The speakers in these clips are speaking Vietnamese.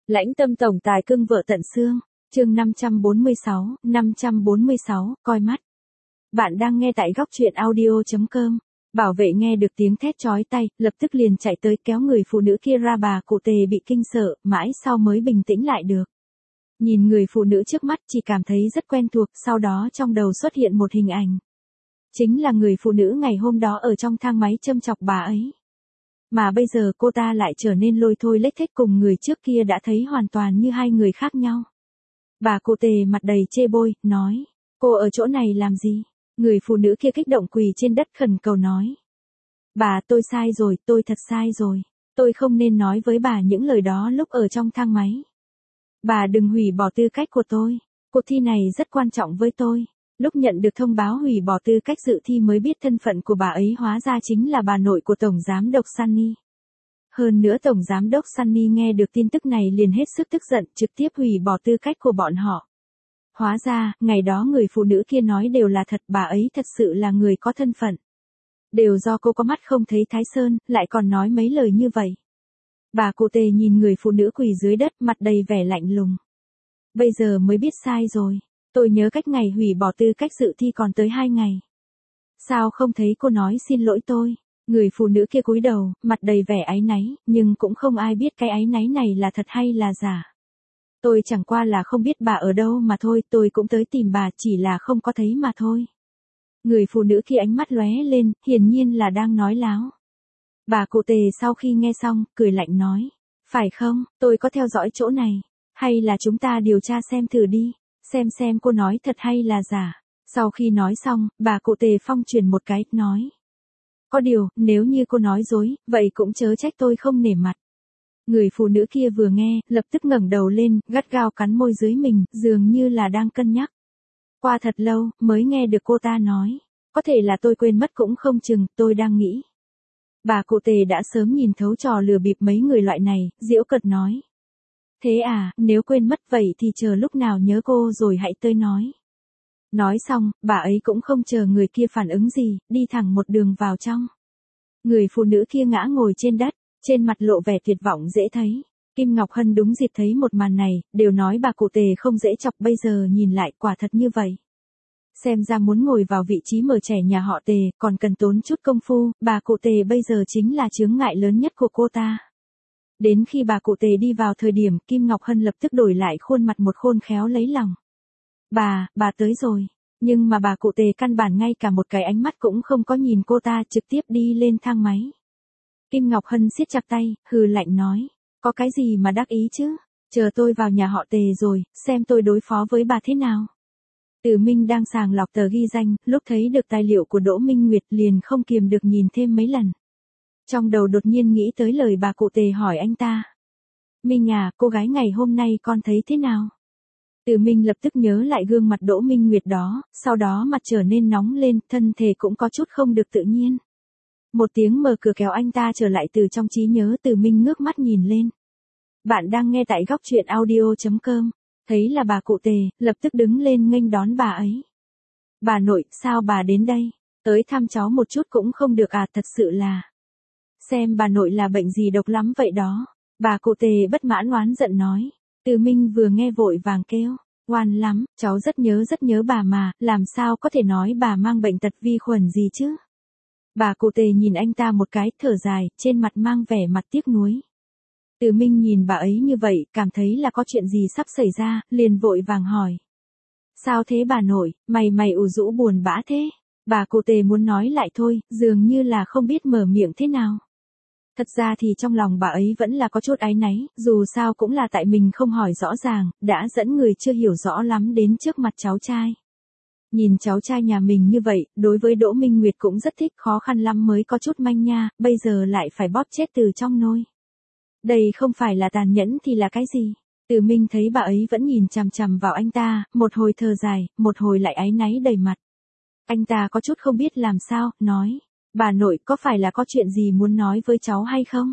Lãnh Tâm tổng tài cưng vợ tận xương, chương 546, coi mắt. Bạn đang nghe tại góc truyện audio.com. Bảo vệ nghe được tiếng thét chói tai, lập tức liền chạy tới kéo người phụ nữ kia ra. Bà cụ Tề bị kinh sợ, mãi sau mới bình tĩnh lại được. Nhìn người phụ nữ trước mắt chỉ cảm thấy rất quen thuộc, sau đó trong đầu xuất hiện một hình ảnh. Chính là người phụ nữ ngày hôm đó ở trong thang máy châm chọc bà ấy. Mà bây giờ cô ta lại trở nên lôi thôi lếch thếch cùng người trước kia đã thấy hoàn toàn như hai người khác nhau. Bà cụ Tề mặt đầy chê bôi, nói, cô ở chỗ này làm gì? Người phụ nữ kia kích động quỳ trên đất khẩn cầu nói. Bà, tôi sai rồi, tôi thật sai rồi. Tôi không nên nói với bà những lời đó lúc ở trong thang máy. Bà đừng hủy bỏ tư cách của tôi. Cuộc thi này rất quan trọng với tôi. Lúc nhận được thông báo hủy bỏ tư cách dự thi mới biết thân phận của bà ấy hóa ra chính là bà nội của Tổng Giám đốc Sunny. Hơn nữa Tổng Giám đốc Sunny nghe được tin tức này liền hết sức tức giận, trực tiếp hủy bỏ tư cách của bọn họ. Hóa ra, ngày đó người phụ nữ kia nói đều là thật, bà ấy thật sự là người có thân phận. Đều do cô có mắt không thấy Thái Sơn, lại còn nói mấy lời như vậy. Bà cụ Tề nhìn người phụ nữ quỳ dưới đất, mặt đầy vẻ lạnh lùng. Bây giờ mới biết sai rồi. Tôi nhớ cách ngày hủy bỏ tư cách dự thi còn tới 2 ngày. Sao không thấy cô nói xin lỗi tôi? Người phụ nữ kia cúi đầu, mặt đầy vẻ áy náy, nhưng cũng không ai biết cái áy náy này là thật hay là giả. Tôi chẳng qua là không biết bà ở đâu mà thôi, tôi cũng tới tìm bà, chỉ là không có thấy mà thôi. Người phụ nữ kia ánh mắt lóe lên, hiển nhiên là đang nói láo. Bà cụ Tề sau khi nghe xong, cười lạnh nói, phải không, tôi có theo dõi chỗ này, hay là chúng ta điều tra xem thử đi, xem cô nói thật hay là giả. Sau khi nói xong, bà cụ Tề phong truyền một cái, nói. Có điều, nếu như cô nói dối, vậy cũng chớ trách tôi không nể mặt. Người phụ nữ kia vừa nghe, lập tức ngẩng đầu lên, gắt gao cắn môi dưới mình, dường như là đang cân nhắc. Qua thật lâu, mới nghe được cô ta nói. Có thể là tôi quên mất cũng không chừng, tôi đang nghĩ. Bà cụ Tề đã sớm nhìn thấu trò lừa bịp mấy người loại này, giễu cợt nói. Thế à, nếu quên mất vậy thì chờ lúc nào nhớ cô rồi hãy tới nói. Nói xong, bà ấy cũng không chờ người kia phản ứng gì, đi thẳng một đường vào trong. Người phụ nữ kia ngã ngồi trên đất, trên mặt lộ vẻ tuyệt vọng dễ thấy. Kim Ngọc Hân đúng dịp thấy một màn này, đều nói bà cụ Tề không dễ chọc, bây giờ nhìn lại quả thật như vậy. Xem ra muốn ngồi vào vị trí mở trẻ nhà họ Tề, còn cần tốn chút công phu, bà cụ Tề bây giờ chính là chướng ngại lớn nhất của cô ta. Đến khi bà cụ Tề đi vào thời điểm, Kim Ngọc Hân lập tức đổi lại khuôn mặt một khôn khéo lấy lòng. Bà tới rồi. Nhưng mà bà cụ Tề căn bản ngay cả một cái ánh mắt cũng không có nhìn cô ta, trực tiếp đi lên thang máy. Kim Ngọc Hân siết chặt tay, hừ lạnh nói. Có cái gì mà đắc ý chứ? Chờ tôi vào nhà họ Tề rồi, xem tôi đối phó với bà thế nào. Từ Minh đang sàng lọc tờ ghi danh, lúc thấy được tài liệu của Đỗ Minh Nguyệt liền không kiềm được nhìn thêm mấy lần. Trong đầu đột nhiên nghĩ tới lời bà cụ Tề hỏi anh ta. Minh à, cô gái ngày hôm nay con thấy thế nào? Từ Minh lập tức nhớ lại gương mặt Đỗ Minh Nguyệt đó, sau đó mặt trở nên nóng lên, thân thể cũng có chút không được tự nhiên. Một tiếng mở cửa kéo anh ta trở lại từ trong trí nhớ. Từ Minh ngước mắt nhìn lên. Bạn đang nghe tại góc truyện audio.com. Thấy là bà cụ Tề, lập tức đứng lên nghênh đón bà ấy. Bà nội, sao bà đến đây? Tới thăm cháu một chút cũng không được à, thật sự là. Xem bà nội là bệnh gì độc lắm vậy đó. Bà cụ Tề bất mãn oán giận nói. Từ Minh vừa nghe vội vàng kêu. Oan lắm, cháu rất nhớ bà mà, làm sao có thể nói bà mang bệnh tật vi khuẩn gì chứ? Bà cụ Tề nhìn anh ta một cái, thở dài, trên mặt mang vẻ mặt tiếc nuối. Từ Minh nhìn bà ấy như vậy, cảm thấy là có chuyện gì sắp xảy ra, liền vội vàng hỏi. Sao thế bà nội, mày ủ rũ buồn bã thế? Bà cụ Tề muốn nói lại thôi, dường như là không biết mở miệng thế nào. Thật ra thì trong lòng bà ấy vẫn là có chút áy náy, dù sao cũng là tại mình không hỏi rõ ràng, đã dẫn người chưa hiểu rõ lắm đến trước mặt cháu trai. Nhìn cháu trai nhà mình như vậy, đối với Đỗ Minh Nguyệt cũng rất thích, khó khăn lắm mới có chút manh nha, bây giờ lại phải bóp chết từ trong nôi. Đây không phải là tàn nhẫn thì là cái gì? Từ Minh thấy bà ấy vẫn nhìn chằm chằm vào anh ta, một hồi thở dài, một hồi lại áy náy đầy mặt. Anh ta có chút không biết làm sao, nói. Bà nội, có phải là có chuyện gì muốn nói với cháu hay không?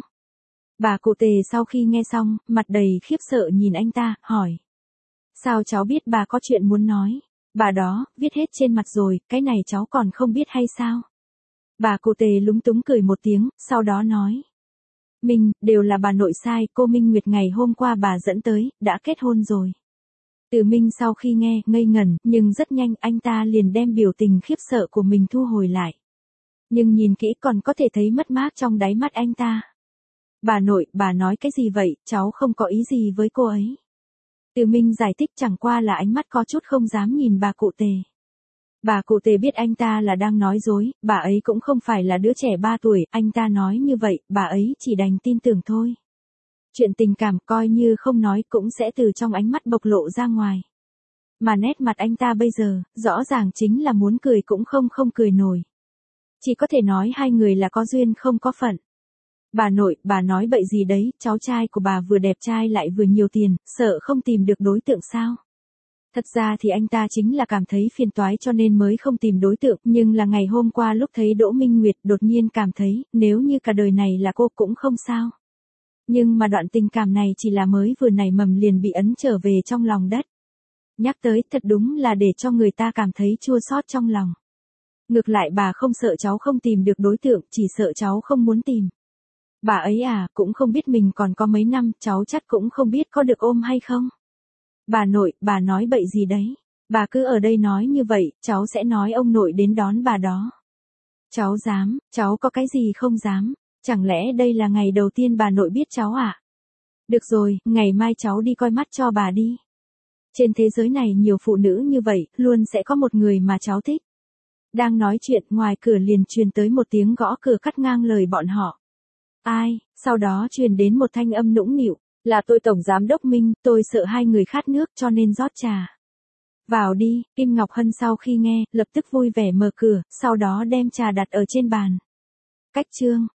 Bà cụ Tề sau khi nghe xong, mặt đầy khiếp sợ nhìn anh ta, hỏi. Sao cháu biết bà có chuyện muốn nói? Bà đó, viết hết trên mặt rồi, cái này cháu còn không biết hay sao? Bà cụ Tề lúng túng cười một tiếng, sau đó nói. Minh, đều là bà nội sai, cô Minh Nguyệt ngày hôm qua bà dẫn tới, đã kết hôn rồi. Từ Minh sau khi nghe, ngây ngẩn, nhưng rất nhanh anh ta liền đem biểu tình khiếp sợ của mình thu hồi lại. Nhưng nhìn kỹ còn có thể thấy mất mát trong đáy mắt anh ta. Bà nội, bà nói cái gì vậy, cháu không có ý gì với cô ấy. Từ Minh giải thích chẳng qua là ánh mắt có chút không dám nhìn bà cụ Tề. Bà cụ Tề biết anh ta là đang nói dối, bà ấy cũng không phải là đứa trẻ 3 tuổi, anh ta nói như vậy, bà ấy chỉ đành tin tưởng thôi. Chuyện tình cảm coi như không nói cũng sẽ từ trong ánh mắt bộc lộ ra ngoài. Mà nét mặt anh ta bây giờ, rõ ràng chính là muốn cười cũng không cười nổi. Chỉ có thể nói hai người là có duyên không có phận. Bà nội, bà nói bậy gì đấy, cháu trai của bà vừa đẹp trai lại vừa nhiều tiền, sợ không tìm được đối tượng sao? Thật ra thì anh ta chính là cảm thấy phiền toái cho nên mới không tìm đối tượng, nhưng là ngày hôm qua lúc thấy Đỗ Minh Nguyệt đột nhiên cảm thấy, nếu như cả đời này là cô cũng không sao. Nhưng mà đoạn tình cảm này chỉ là mới vừa nảy mầm liền bị ấn trở về trong lòng đất. Nhắc tới thật đúng là để cho người ta cảm thấy chua xót trong lòng. Ngược lại bà không sợ cháu không tìm được đối tượng, chỉ sợ cháu không muốn tìm. Bà ấy à, cũng không biết mình còn có mấy năm, cháu chắc cũng không biết có được ôm hay không. Bà nội, bà nói bậy gì đấy. Bà cứ ở đây nói như vậy, cháu sẽ nói ông nội đến đón bà đó. Cháu dám, cháu có cái gì không dám. Chẳng lẽ đây là ngày đầu tiên bà nội biết cháu à? Được rồi, ngày mai cháu đi coi mắt cho bà đi. Trên thế giới này nhiều phụ nữ như vậy, luôn sẽ có một người mà cháu thích. Đang nói chuyện, ngoài cửa liền truyền tới một tiếng gõ cửa cắt ngang lời bọn họ. Ai? Sau đó truyền đến một thanh âm nũng nịu, là tôi Tổng Giám Đốc Minh, tôi sợ hai người khát nước cho nên rót trà. Vào đi, Kim Ngọc Hân sau khi nghe, lập tức vui vẻ mở cửa, sau đó đem trà đặt ở trên bàn. Cách chương